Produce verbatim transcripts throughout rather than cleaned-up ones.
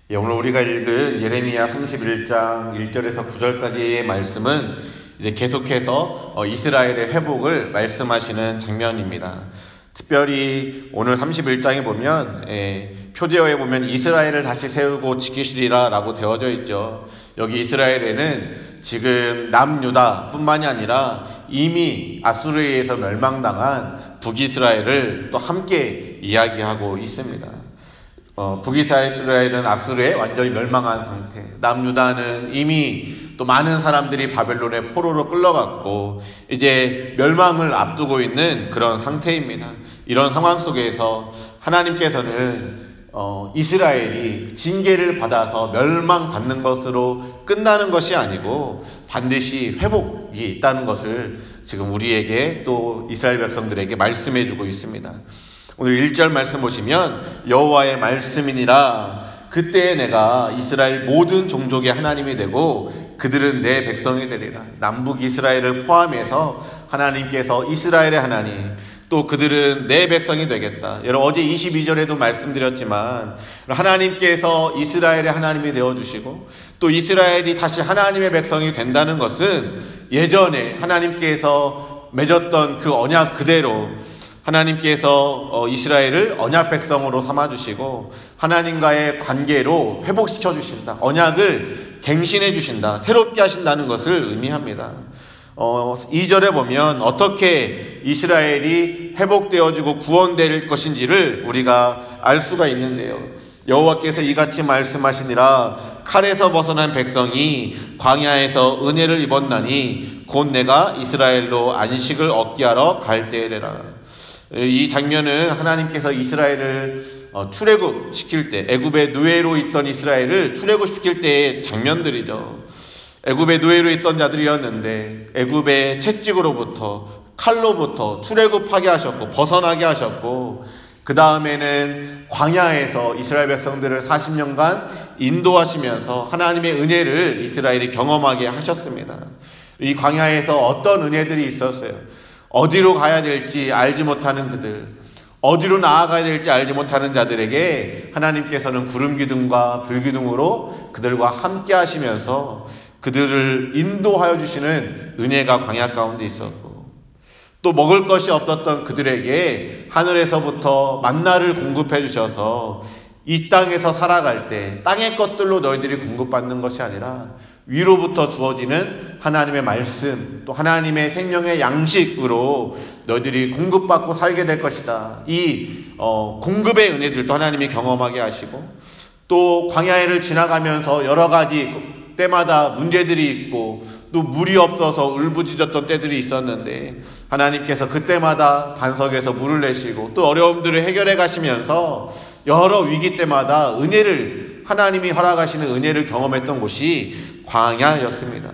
예, 오늘 우리가 읽은 예레미야 삼십일 장 일 절에서 구 절까지의 말씀은 이제 계속해서 어, 이스라엘의 회복을 말씀하시는 장면입니다. 특별히 오늘 삼십일 장에 보면 예, 표제어에 보면 이스라엘을 다시 세우고 지키시리라 라고 되어져 있죠. 여기 이스라엘에는 지금 남유다 뿐만이 아니라 이미 아수르에 의해서 멸망당한 북이스라엘을 또 함께 이야기하고 있습니다. 어, 북이스라엘은 아수르에 완전히 멸망한 상태, 남유다는 이미 또 많은 사람들이 바벨론의 포로로 끌려갔고 이제 멸망을 앞두고 있는 그런 상태입니다. 이런 상황 속에서 하나님께서는 어, 이스라엘이 징계를 받아서 멸망받는 것으로 끝나는 것이 아니고 반드시 회복이 있다는 것을 지금 우리에게 또 이스라엘 백성들에게 말씀해 주고 있습니다. 오늘 일 절 말씀 보시면 여호와의 말씀이니라 그때에 내가 이스라엘 모든 종족의 하나님이 되고 그들은 내 백성이 되리라. 남북 이스라엘을 포함해서 하나님께서 이스라엘의 하나님 또 그들은 내 백성이 되겠다. 여러분 어제 이십이 절에도 말씀드렸지만 하나님께서 이스라엘의 하나님이 되어주시고 또 이스라엘이 다시 하나님의 백성이 된다는 것은 예전에 하나님께서 맺었던 그 언약 그대로 하나님께서 이스라엘을 언약 백성으로 삼아주시고 하나님과의 관계로 회복시켜 주신다. 언약을 갱신해 주신다. 새롭게 하신다는 것을 의미합니다. 어, 이 절에 보면 어떻게 이스라엘이 회복되어지고 구원될 것인지를 우리가 알 수가 있는데요. 여호와께서 이같이 말씀하시니라 칼에서 벗어난 백성이 광야에서 은혜를 입었나니 곧 내가 이스라엘로 안식을 얻게 하러 갈 때래라. 이 장면은 하나님께서 이스라엘을 출애굽 시킬 때 애굽의 노예로 있던 이스라엘을 출애굽 시킬 때의 장면들이죠. 애굽의 노예로 있던 자들이었는데 애굽의 채찍으로부터 칼로부터 출애굽하게 하셨고 벗어나게 하셨고 그 다음에는 광야에서 이스라엘 백성들을 사십 년간 인도하시면서 하나님의 은혜를 이스라엘이 경험하게 하셨습니다. 이 광야에서 어떤 은혜들이 있었어요? 어디로 가야 될지 알지 못하는 그들, 어디로 나아가야 될지 알지 못하는 자들에게 하나님께서는 구름기둥과 불기둥으로 그들과 함께 하시면서 그들을 인도하여 주시는 은혜가 광야 가운데 있었고 또 먹을 것이 없었던 그들에게 하늘에서부터 만나를 공급해 주셔서 이 땅에서 살아갈 때 땅의 것들로 너희들이 공급받는 것이 아니라 위로부터 주어지는 하나님의 말씀 또 하나님의 생명의 양식으로 너희들이 공급받고 살게 될 것이다. 이 어, 공급의 은혜들도 하나님이 경험하게 하시고 또 광야를 지나가면서 여러 가지 때마다 문제들이 있고 또 물이 없어서 울부짖었던 때들이 있었는데 하나님께서 그때마다 반석에서 물을 내시고 또 어려움들을 해결해 가시면서 여러 위기 때마다 은혜를 하나님이 허락하시는 은혜를 경험했던 곳이 광야였습니다.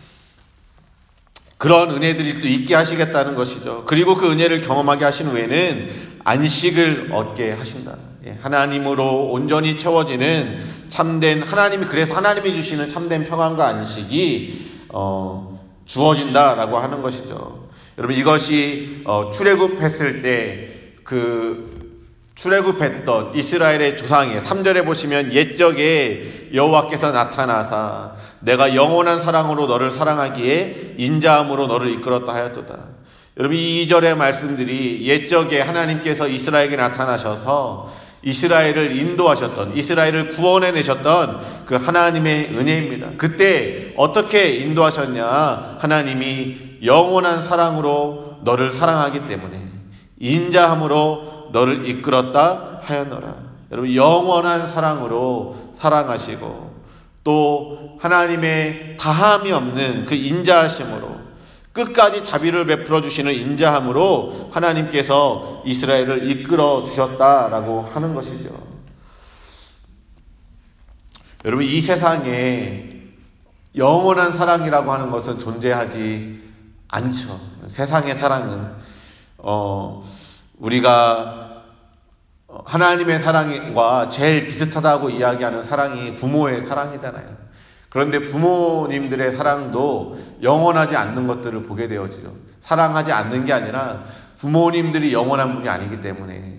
그런 은혜들이 또 있게 하시겠다는 것이죠. 그리고 그 은혜를 경험하게 하신 후에는 안식을 얻게 하신다. 하나님으로 온전히 채워지는 참된 하나님이 그래서 하나님이 주시는 참된 평안과 안식이 어, 주어진다라고 하는 것이죠. 여러분 이것이 어, 출애굽했을 때 그 출애굽했던 이스라엘의 조상의 삼 절에 보시면 옛적에 여호와께서 나타나사 내가 영원한 사랑으로 너를 사랑하기에 인자함으로 너를 이끌었다 하였도다. 여러분 이 이 절의 말씀들이 옛적에 하나님께서 이스라엘에게 나타나셔서 이스라엘을 인도하셨던 이스라엘을 구원해내셨던 그 하나님의 은혜입니다. 그때 어떻게 인도하셨냐? 하나님이 영원한 사랑으로 너를 사랑하기 때문에 인자함으로 너를 이끌었다 하였노라. 여러분 영원한 사랑으로 사랑하시고 또 하나님의 다함이 없는 그 인자하심으로 끝까지 자비를 베풀어 주시는 인자함으로 하나님께서 이스라엘을 이끌어 주셨다라고 하는 것이죠. 여러분 이 세상에 영원한 사랑이라고 하는 것은 존재하지 않죠. 세상의 사랑은 어, 우리가 하나님의 사랑과 제일 비슷하다고 이야기하는 사랑이 부모의 사랑이잖아요. 그런데 부모님들의 사랑도 영원하지 않는 것들을 보게 되어지죠. 사랑하지 않는 게 아니라 부모님들이 영원한 분이 아니기 때문에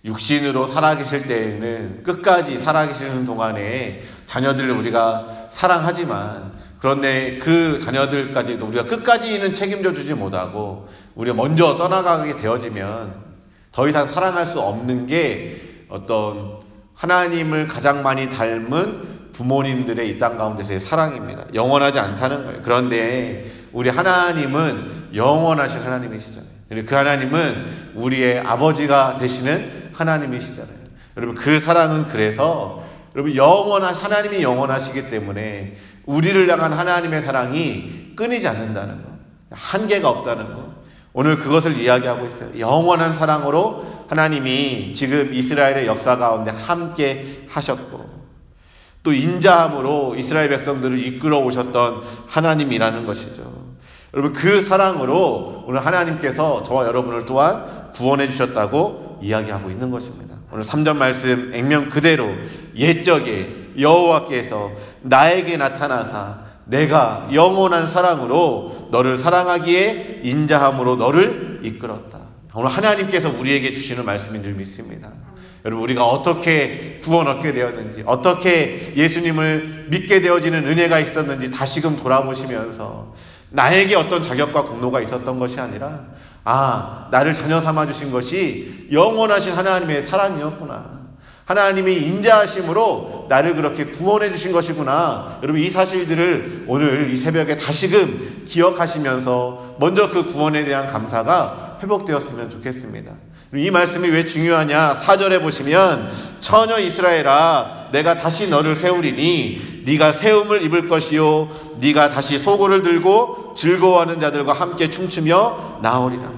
육신으로 살아계실 때에는 끝까지 살아계시는 동안에 자녀들을 우리가 사랑하지만 그런데 그 자녀들까지도 우리가 끝까지는 책임져 주지 못하고 우리가 먼저 떠나가게 되어지면 더 이상 사랑할 수 없는 게 어떤 하나님을 가장 많이 닮은 부모님들의 이 땅 가운데서의 사랑입니다. 영원하지 않다는 거예요. 그런데 우리 하나님은 영원하신 하나님이시잖아요. 그리고 그 하나님은 우리의 아버지가 되시는 하나님이시잖아요. 여러분 그 사랑은 그래서 여러분 영원한 하나님이 영원하시기 때문에 우리를 향한 하나님의 사랑이 끊이지 않는다는 거, 한계가 없다는 거. 오늘 그것을 이야기하고 있어요. 영원한 사랑으로 하나님이 지금 이스라엘의 역사 가운데 함께 하셨고 또 인자함으로 이스라엘 백성들을 이끌어 오셨던 하나님이라는 것이죠. 여러분 그 사랑으로 오늘 하나님께서 저와 여러분을 또한 구원해 주셨다고 이야기하고 있는 것입니다. 오늘 삼 절 말씀 액면 그대로 옛적에 여호와께서 나에게 나타나사 내가 영원한 사랑으로 너를 사랑하기에 인자함으로 너를 이끌었다. 오늘 하나님께서 우리에게 주시는 말씀인 줄 믿습니다. 여러분 우리가 어떻게 구원 얻게 되었는지 어떻게 예수님을 믿게 되어지는 은혜가 있었는지 다시금 돌아보시면서 나에게 어떤 자격과 공로가 있었던 것이 아니라 아 나를 자녀 삼아주신 것이 영원하신 하나님의 사랑이었구나. 하나님이 인자하심으로 나를 그렇게 구원해 주신 것이구나. 여러분 이 사실들을 오늘 이 새벽에 다시금 기억하시면서 먼저 그 구원에 대한 감사가 회복되었으면 좋겠습니다. 이 말씀이 왜 중요하냐? 사 절에 보시면 처녀 이스라엘아 내가 다시 너를 세우리니 네가 세움을 입을 것이요 네가 다시 소고를 들고 즐거워하는 자들과 함께 춤추며 나오리라.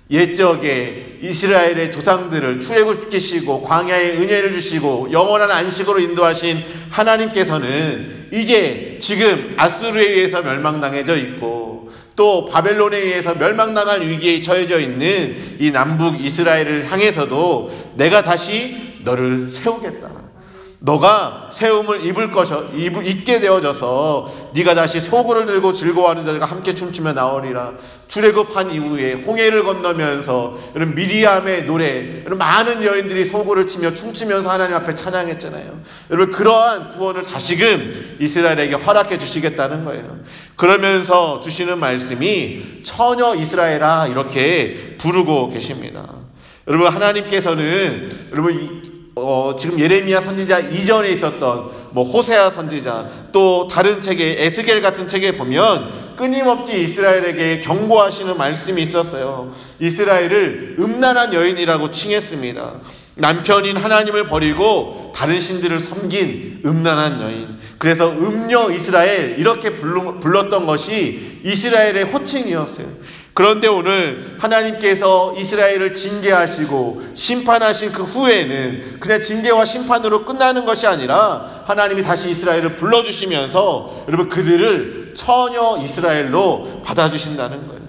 옛적에 이스라엘의 조상들을 출애굽시키시고 광야에 은혜를 주시고 영원한 안식으로 인도하신 하나님께서는 이제 지금 아수르에 의해서 멸망당해져 있고 또 바벨론에 의해서 멸망당할 위기에 처해져 있는 이 남북 이스라엘을 향해서도 내가 다시 너를 세우겠다. 너가 세움을 입을 것이 입, 입게 되어져서 네가 다시 소고를 들고 즐거워하는 자들과 함께 춤추며 나오리라. 출애굽한 이후에 홍해를 건너면서 여러분 미리암의 노래, 여러분 많은 여인들이 소고를 치며 춤추면서 하나님 앞에 찬양했잖아요. 여러분 그러한 구원을 다시금 이스라엘에게 허락해 주시겠다는 거예요. 그러면서 주시는 말씀이 처녀 이스라엘아 이렇게 부르고 계십니다. 여러분 하나님께서는 여러분 이 어, 지금 예레미야 선지자 이전에 있었던 뭐 호세아 선지자 또 다른 책에 에스겔 같은 책에 보면 끊임없이 이스라엘에게 경고하시는 말씀이 있었어요. 이스라엘을 음란한 여인이라고 칭했습니다. 남편인 하나님을 버리고 다른 신들을 섬긴 음란한 여인. 그래서 음녀 이스라엘 이렇게 불렀던 것이 이스라엘의 호칭이었어요. 그런데 오늘 하나님께서 이스라엘을 징계하시고 심판하신 그 후에는 그냥 징계와 심판으로 끝나는 것이 아니라 하나님이 다시 이스라엘을 불러주시면서 여러분 그들을 처녀 이스라엘로 받아주신다는 거예요.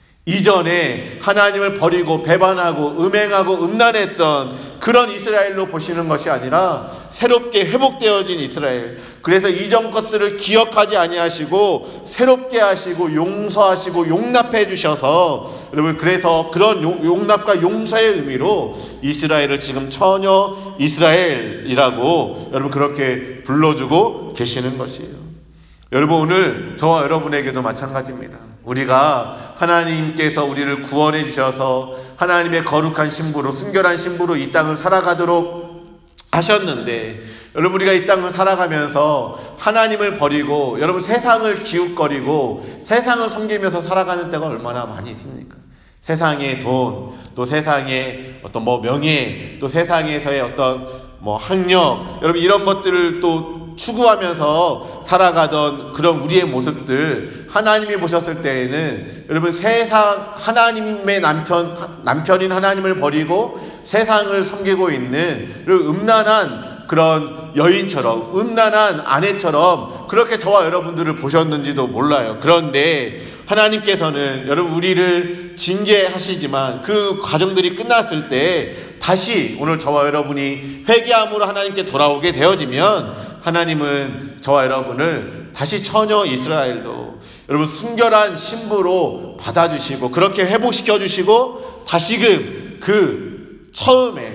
이전에 하나님을 버리고 배반하고 음행하고 음란했던 그런 이스라엘로 보시는 것이 아니라 새롭게 회복되어진 이스라엘. 그래서 이전 것들을 기억하지 아니하시고 새롭게 하시고 용서하시고 용납해 주셔서 여러분 그래서 그런 용납과 용서의 의미로 이스라엘을 지금 처녀 이스라엘이라고 여러분 그렇게 불러주고 계시는 것이에요. 여러분 오늘 저와 여러분에게도 마찬가지입니다. 우리가 하나님께서 우리를 구원해 주셔서 하나님의 거룩한 신부로 순결한 신부로 이 땅을 살아가도록 하셨는데 여러분 우리가 이 땅을 살아가면서 하나님을 버리고 여러분 세상을 기웃거리고 세상을 섬기면서 살아가는 때가 얼마나 많이 있습니까? 세상의 돈, 또 세상의 어떤 뭐 명예, 또 세상에서의 어떤 뭐 학력, 여러분 이런 것들을 또 추구하면서 살아가던 그런 우리의 모습들 하나님이 보셨을 때에는 여러분 세상 하나님의 남편 남편인 하나님을 버리고 세상을 섬기고 있는 음란한 그런 여인처럼 음란한 아내처럼 그렇게 저와 여러분들을 보셨는지도 몰라요. 그런데 하나님께서는 여러분 우리를 징계하시지만 그 과정들이 끝났을 때 다시 오늘 저와 여러분이 회개함으로 하나님께 돌아오게 되어지면 하나님은 저와 여러분을 다시 처녀 이스라엘로 여러분 순결한 신부로 받아주시고 그렇게 회복시켜 주시고 다시금 그 처음에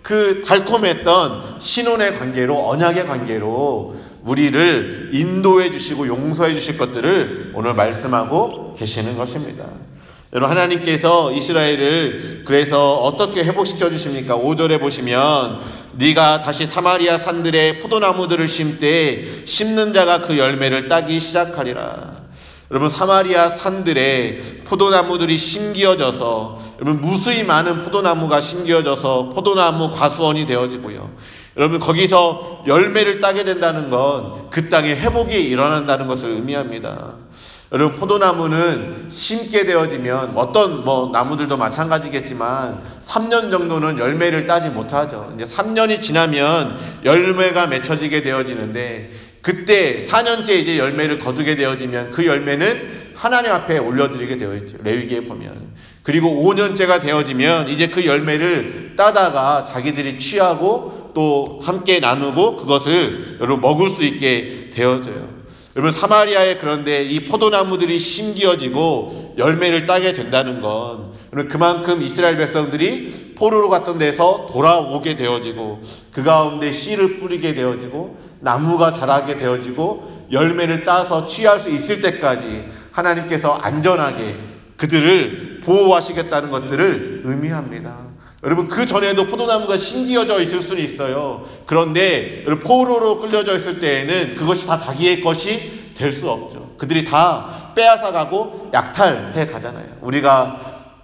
그 달콤했던 신혼의 관계로, 언약의 관계로 우리를 인도해 주시고 용서해 주실 것들을 오늘 말씀하고 계시는 것입니다. 여러분, 하나님께서 이스라엘을 그래서 어떻게 회복시켜 주십니까? 오 절에 보시면 네가 다시 사마리아 산들에 포도나무들을 심되 심는 자가 그 열매를 따기 시작하리라. 여러분, 사마리아 산들에 포도나무들이 심기어져서, 여러분, 무수히 많은 포도나무가 심기어져서 포도나무 과수원이 되어지고요. 여러분, 거기서 열매를 따게 된다는 건 그 땅에 회복이 일어난다는 것을 의미합니다. 여러분, 포도나무는 심게 되어지면 어떤 뭐 나무들도 마찬가지겠지만 삼 년 정도는 열매를 따지 못하죠. 이제 삼 년이 지나면 열매가 맺혀지게 되어지는데, 그때 사 년째 이제 열매를 거두게 되어지면 그 열매는 하나님 앞에 올려드리게 되어 있죠. 레위기에 보면. 그리고 오 년째가 되어지면 이제 그 열매를 따다가 자기들이 취하고 또 함께 나누고 그것을 여러분 먹을 수 있게 되어져요. 여러분, 사마리아에 그런데 이 포도나무들이 심기어지고 열매를 따게 된다는 건 그만큼 이스라엘 백성들이 포로로 갔던 데서 돌아오게 되어지고 그 가운데 씨를 뿌리게 되어지고 나무가 자라게 되어지고 열매를 따서 취할 수 있을 때까지 하나님께서 안전하게 그들을 보호하시겠다는 것들을 의미합니다. 여러분, 그 전에도 포도나무가 심기어져 있을 수는 있어요. 그런데 포로로 끌려져 있을 때에는 그것이 다 자기의 것이 될 수 없죠. 그들이 다 빼앗아가고 약탈해 가잖아요. 우리가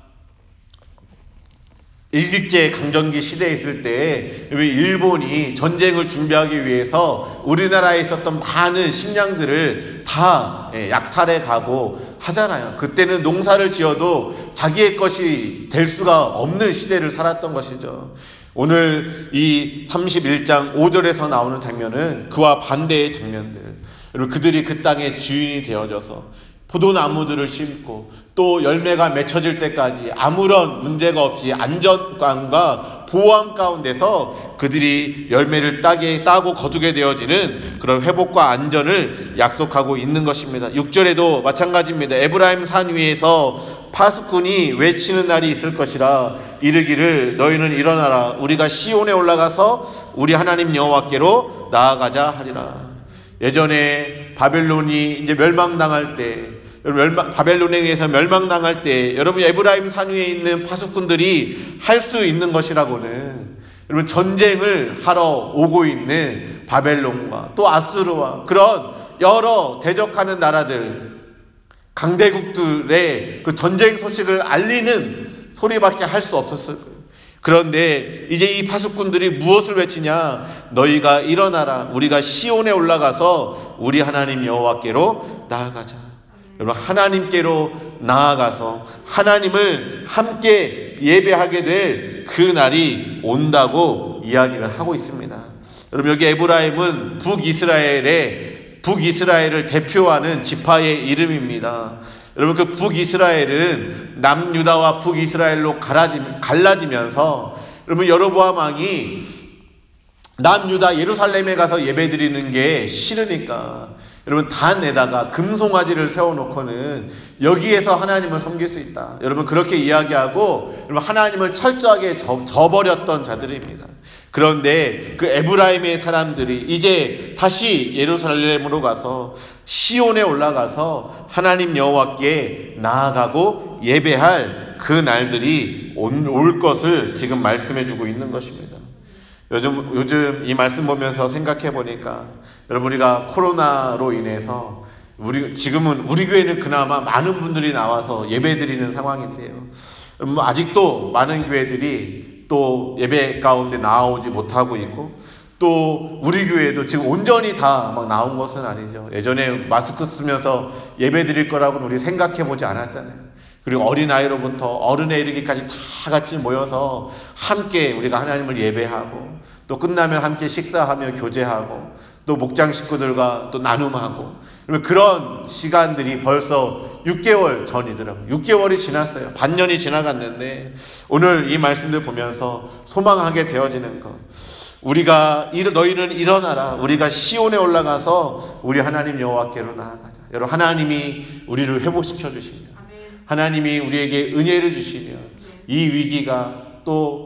일국제 강점기 시대에 있을 때 일본이 전쟁을 준비하기 위해서 우리나라에 있었던 많은 식량들을 다 약탈해 가고 하잖아요. 그때는 농사를 지어도 자기의 것이 될 수가 없는 시대를 살았던 것이죠. 오늘 이 삼십일 장 오 절에서 나오는 장면은 그와 반대의 장면들. 그리고 그들이 그 땅의 주인이 되어져서 포도나무들을 심고 또 열매가 맺혀질 때까지 아무런 문제가 없이 안전감과 보호함 가운데서 그들이 열매를 따게, 따고 거두게 되어지는 그런 회복과 안전을 약속하고 있는 것입니다. 육 절에도 마찬가지입니다. 에브라임 산 위에서 파수꾼이 외치는 날이 있을 것이라. 이르기를 너희는 일어나라. 우리가 시온에 올라가서 우리 하나님 여호와께로 나아가자 하리라. 예전에 바벨론이 이제 멸망당할 때, 멸망, 바벨론에 의해서 멸망당할 때 여러분, 에브라임 산 위에 있는 파수꾼들이 할 수 있는 것이라고는 여러분, 전쟁을 하러 오고 있는 바벨론과 또 아수르와 그런 여러 대적하는 나라들, 강대국들의 그 전쟁 소식을 알리는 소리밖에 할 수 없었을 거예요. 그런데 이제 이 파수꾼들이 무엇을 외치냐? 너희가 일어나라. 우리가 시온에 올라가서 우리 하나님 여호와께로 나아가자. 여러분, 하나님께로 나아가서 하나님을 함께 예배하게 될 그 날이 온다고 이야기를 하고 있습니다. 여러분, 여기 에브라임은 북이스라엘의 북이스라엘을 대표하는 지파의 이름입니다. 여러분, 그 북이스라엘은 남유다와 북이스라엘로 갈라지면서 여러분, 여로보암 왕이 남유다 예루살렘에 가서 예배드리는 게 싫으니까 여러분, 단에다가 금송아지를 세워놓고는 여기에서 하나님을 섬길 수 있다. 여러분, 그렇게 이야기하고 여러분, 하나님을 철저하게 저, 저버렸던 자들입니다. 그런데 그 에브라임의 사람들이 이제 다시 예루살렘으로 가서 시온에 올라가서 하나님 여호와께 나아가고 예배할 그 날들이 올 것을 지금 말씀해주고 있는 것입니다. 요즘, 요즘 이 말씀 보면서 생각해 보니까 여러분, 우리가 코로나로 인해서 우리, 지금은 우리 교회는 그나마 많은 분들이 나와서 예배 드리는 상황인데요. 뭐 아직도 많은 교회들이 또 예배 가운데 나오지 못하고 있고, 또 우리 교회도 지금 온전히 다 막 나온 것은 아니죠. 예전에 마스크 쓰면서 예배 드릴 거라고는 우리 생각해 보지 않았잖아요. 그리고 어린아이로부터 어른에 이르기까지 다 같이 모여서 함께 우리가 하나님을 예배하고 또 끝나면 함께 식사하며 교제하고 또 목장 식구들과 또 나눔하고 그런 시간들이 벌써 육 개월 전이더라고요. 육 개월이 지났어요. 반년이 지나갔는데 오늘 이 말씀들 보면서 소망하게 되어지는 것. 우리가 너희는 일어나라. 우리가 시온에 올라가서 우리 하나님 여호와께로 나아가자. 여러분, 하나님이 우리를 회복시켜 주시며 하나님이 우리에게 은혜를 주시며 이 위기가 또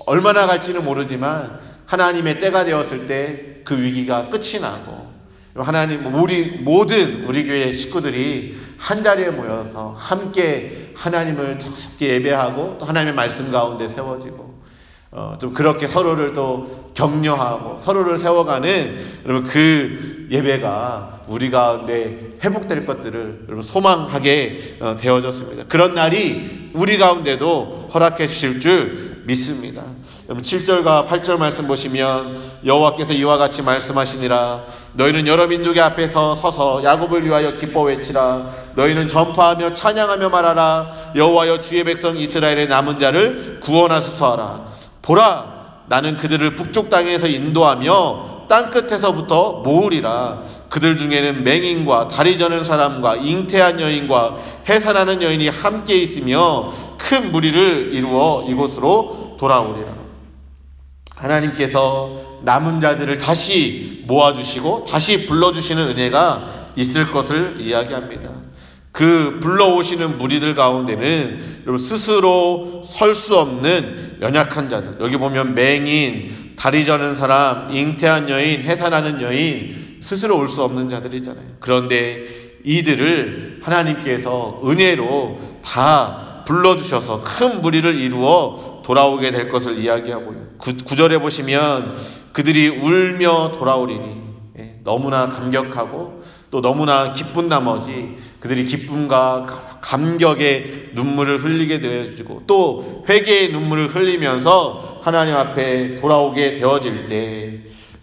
얼마나 갈지는 모르지만 하나님의 때가 되었을 때 그 위기가 끝이 나고 하나님 우리 모든 우리 교회 식구들이 한 자리에 모여서 함께 하나님을 함께 예배하고 또 하나님의 말씀 가운데 세워지고 어, 좀 그렇게 서로를 또 격려하고 서로를 세워가는 여러분 그 예배가 우리 가운데 회복될 것들을 여러분 소망하게 어, 되어졌습니다. 그런 날이 우리 가운데도 허락해 주실 줄 믿습니다. 여러분 칠 절과 팔 절 말씀 보시면 여호와께서 이와 같이 말씀하시니라. 너희는 여러 민족의 앞에서 서서 야곱을 위하여 기뻐 외치라. 너희는 전파하며 찬양하며 말하라. 여호와여 주의 백성 이스라엘의 남은 자를 구원하소서 하라. 보라, 나는 그들을 북쪽 땅에서 인도하며 땅끝에서부터 모으리라. 그들 중에는 맹인과 다리 저는 사람과 잉태한 여인과 해산하는 여인이 함께 있으며 큰 무리를 이루어 이곳으로 돌아오리라. 하나님께서 남은 자들을 다시 모아주시고 다시 불러주시는 은혜가 있을 것을 이야기합니다. 그 불러오시는 무리들 가운데는 여러분 스스로 설 수 없는 연약한 자들, 여기 보면 맹인, 다리 저는 사람, 잉태한 여인, 해산하는 여인, 스스로 올 수 없는 자들이잖아요. 그런데 이들을 하나님께서 은혜로 다 불러주셔서 큰 무리를 이루어 돌아오게 될 것을 이야기하고요. 구 절에 보시면 그들이 울며 돌아오리니, 예, 너무나 감격하고 또 너무나 기쁜 나머지 그들이 기쁨과 감격의 눈물을 흘리게 되어지고 또 회개의 눈물을 흘리면서 하나님 앞에 돌아오게 되어질 때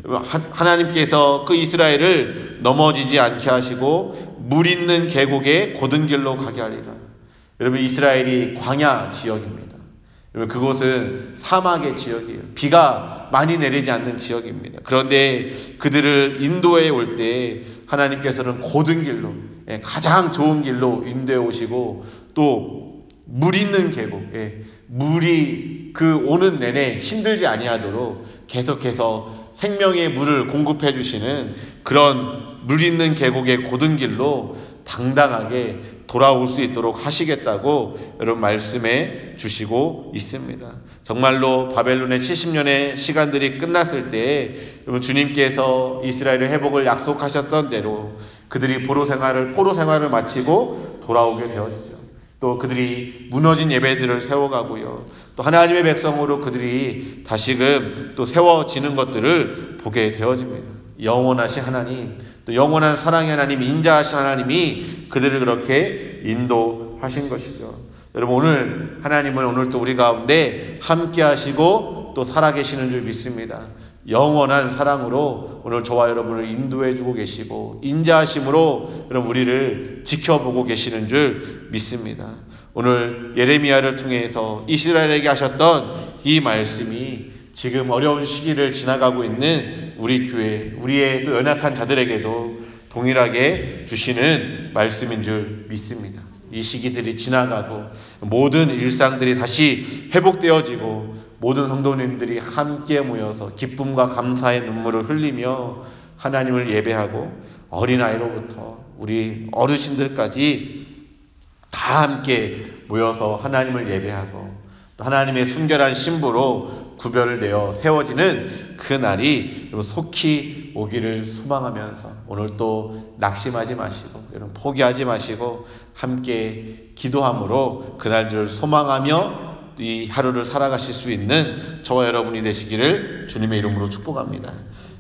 하나님께서 그 이스라엘을 넘어지지 않게 하시고 물 있는 계곡에 곧은 길로 가게 하리라. 여러분 이스라엘이 광야 지역입니다. 그곳은 사막의 지역이에요. 비가 많이 내리지 않는 지역입니다. 그런데 그들을 인도해 올 때 하나님께서는 곧은 길로, 가장 좋은 길로 인도해 오시고 또 물 있는 계곡, 물이 그 오는 내내 힘들지 아니하도록 계속해서 생명의 물을 공급해 주시는 그런 물 있는 계곡의 곧은 길로 당당하게 돌아올 수 있도록 하시겠다고 여러분 말씀해 주시고 있습니다. 정말로 바벨론의 칠십 년의 시간들이 끝났을 때 여러분 주님께서 이스라엘의 회복을 약속하셨던 대로 그들이 포로 생활을 포로 생활을 마치고 돌아오게 되어지죠. 또 그들이 무너진 예배들을 세워가고요. 또 하나님의 백성으로 그들이 다시금 또 세워지는 것들을 보게 되어집니다. 영원하신 하나님, 또 영원한 사랑의 하나님, 인자하신 하나님이 그들을 그렇게 인도하신 것이죠. 여러분 오늘 하나님은 오늘 또 우리 가운데 함께 하시고 또 살아계시는 줄 믿습니다. 영원한 사랑으로 오늘 저와 여러분을 인도해 주고 계시고 인자하심으로 여러분 우리를 지켜보고 계시는 줄 믿습니다. 오늘 예레미야를 통해서 이스라엘에게 하셨던 이 말씀이 지금 어려운 시기를 지나가고 있는 우리 교회, 우리의 또 연약한 자들에게도 동일하게 주시는 말씀인 줄 믿습니다. 이 시기들이 지나가고 모든 일상들이 다시 회복되어지고 모든 성도님들이 함께 모여서 기쁨과 감사의 눈물을 흘리며 하나님을 예배하고 어린아이로부터 우리 어르신들까지 다 함께 모여서 하나님을 예배하고 또 하나님의 순결한 신부로 구별을 내어 세워지는 그 날이 속히 오기를 소망하면서 오늘 또 낙심하지 마시고 여러분 포기하지 마시고 함께 기도함으로 그날들을 소망하며 이 하루를 살아가실 수 있는 저와 여러분이 되시기를 주님의 이름으로 축복합니다.